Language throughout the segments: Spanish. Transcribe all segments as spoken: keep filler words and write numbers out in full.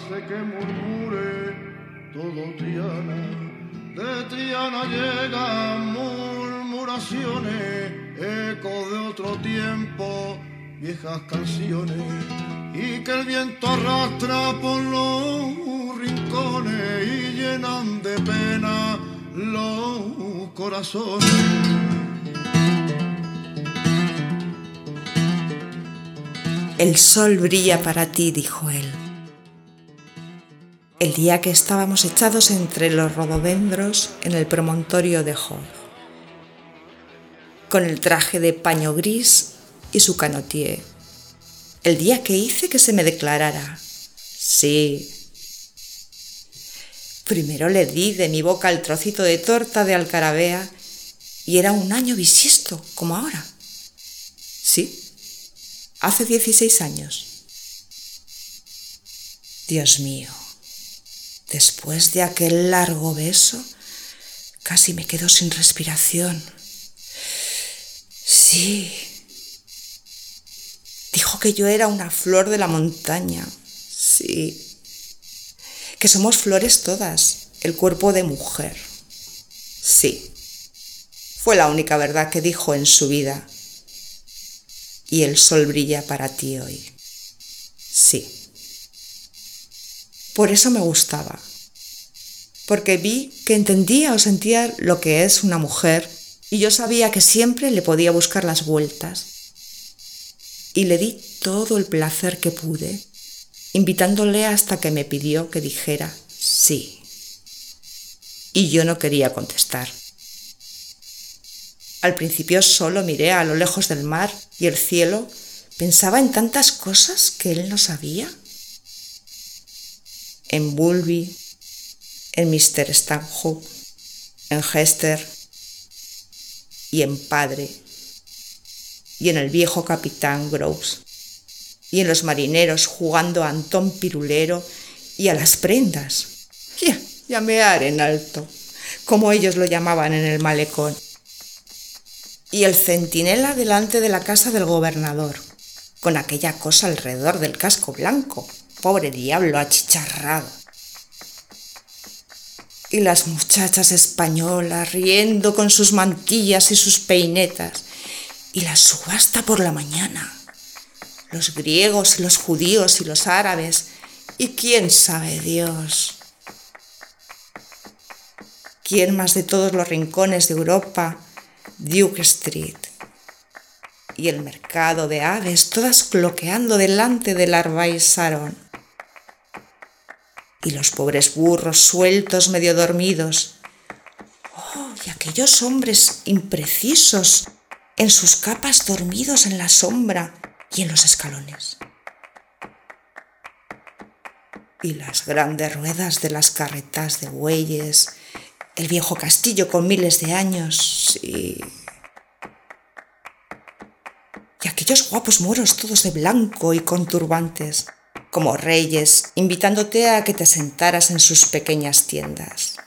hace que murmure todo Triana. De Triana llegan murmuraciones, eco de otro tiempo, viejas canciones, y que el viento arrastra por los rincones y llenan de pena los corazones. El sol brilla para ti, dijo él. El día que estábamos echados entre los rododendros en el promontorio de Hor, con el traje de paño gris y su canotier. El día que hice que se me declarara. Sí. Primero le di de mi boca el trocito de torta de alcarabea y era un año bisiesto, como ahora. Sí. Hace dieciséis años. Dios mío, después de aquel largo beso, casi me quedo sin respiración. Sí. Dijo que yo era una flor de la montaña. Sí. Que somos flores todas, el cuerpo de mujer. Sí. Fue la única verdad que dijo en su vida. Y el sol brilla para ti hoy. Sí. Por eso me gustaba. Porque vi que entendía o sentía lo que es una mujer y yo sabía que siempre le podía buscar las vueltas. Y le di todo el placer que pude, invitándole hasta que me pidió que dijera sí. Y yo no quería contestar. Al principio solo miré a lo lejos del mar y el cielo. Pensaba en tantas cosas que él no sabía. En Bulby, en mister Stanhope, en Hester y en Padre, y en el viejo capitán Groves, y en los marineros jugando a Antón Pirulero y a las prendas. Ya, llamear en alto, como ellos lo llamaban en el malecón. Y el centinela delante de la casa del gobernador, con aquella cosa alrededor del casco blanco, pobre diablo achicharrado. Y las muchachas españolas riendo con sus mantillas y sus peinetas, y la subasta por la mañana, los griegos y los judíos y los árabes, y quién sabe Dios. ¿Quién más de todos los rincones de Europa? Duke Street y el mercado de aves, todas cloqueando delante del Arbaís Sharon, y los pobres burros sueltos medio dormidos. Oh, y aquellos hombres imprecisos en sus capas dormidos en la sombra y en los escalones. Y las grandes ruedas de las carretas de bueyes, el viejo castillo con miles de años, sí. Y aquellos guapos moros todos de blanco y con turbantes, como reyes, invitándote a que te sentaras en sus pequeñas tiendas.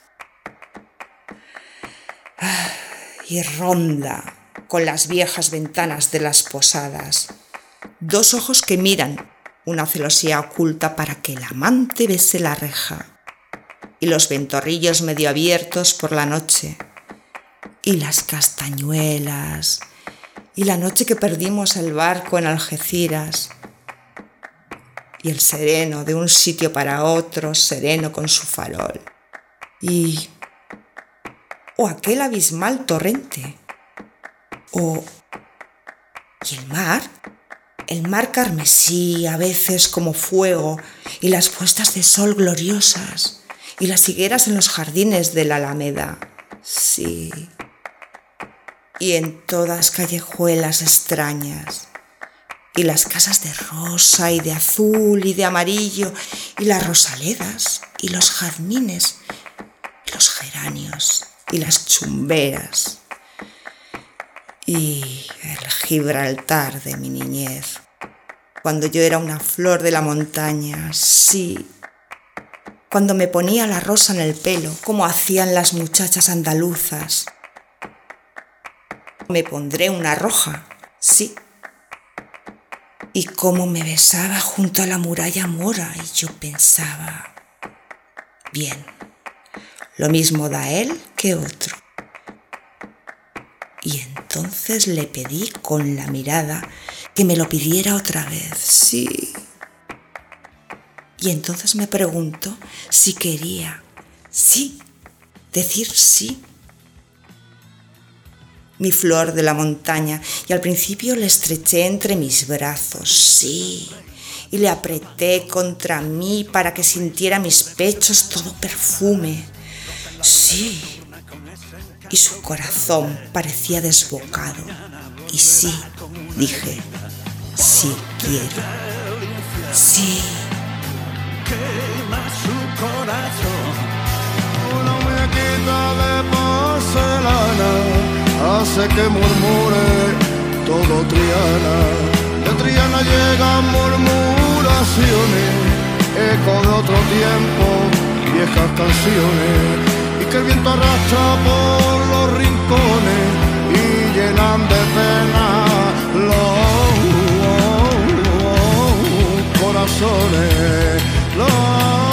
Ah, y Ronda, con las viejas ventanas de las posadas, dos ojos que miran, una celosía oculta para que el amante bese la reja, y los ventorrillos medio abiertos por la noche, y las castañuelas, y la noche que perdimos el barco en Algeciras, y el sereno de un sitio para otro, sereno con su farol, y... o aquel abismal torrente, o... y el mar, el mar carmesí, a veces como fuego, y las puestas de sol gloriosas, y las higueras en los jardines de la Alameda, sí, y en todas callejuelas extrañas, y las casas de rosa y de azul y de amarillo, y las rosaledas, y los jazmines, y los geranios, y las chumberas, y el Gibraltar de mi niñez, cuando yo era una flor de la montaña, sí, cuando me ponía la rosa en el pelo, como hacían las muchachas andaluzas. Me pondré una roja, sí. y cómo me besaba junto a la muralla mora, y yo pensaba, bien, lo mismo da él que otro. Y entonces le pedí con la mirada que me lo pidiera otra vez, sí. Y entonces me preguntó si quería, sí, decir sí. Mi flor de la montaña, y al principio le estreché entre mis brazos, sí, y le apreté contra mí para que sintiera mis pechos todo perfume, sí, y su corazón parecía desbocado, y sí, dije, sí quiero, sí. Quema su corazón, una muñequita de porcelana hace que murmure todo Triana. De Triana llegan murmuraciones, eco de otro tiempo, viejas canciones, y que el viento arrastra por los rincones y llenan de pena los corazones. Los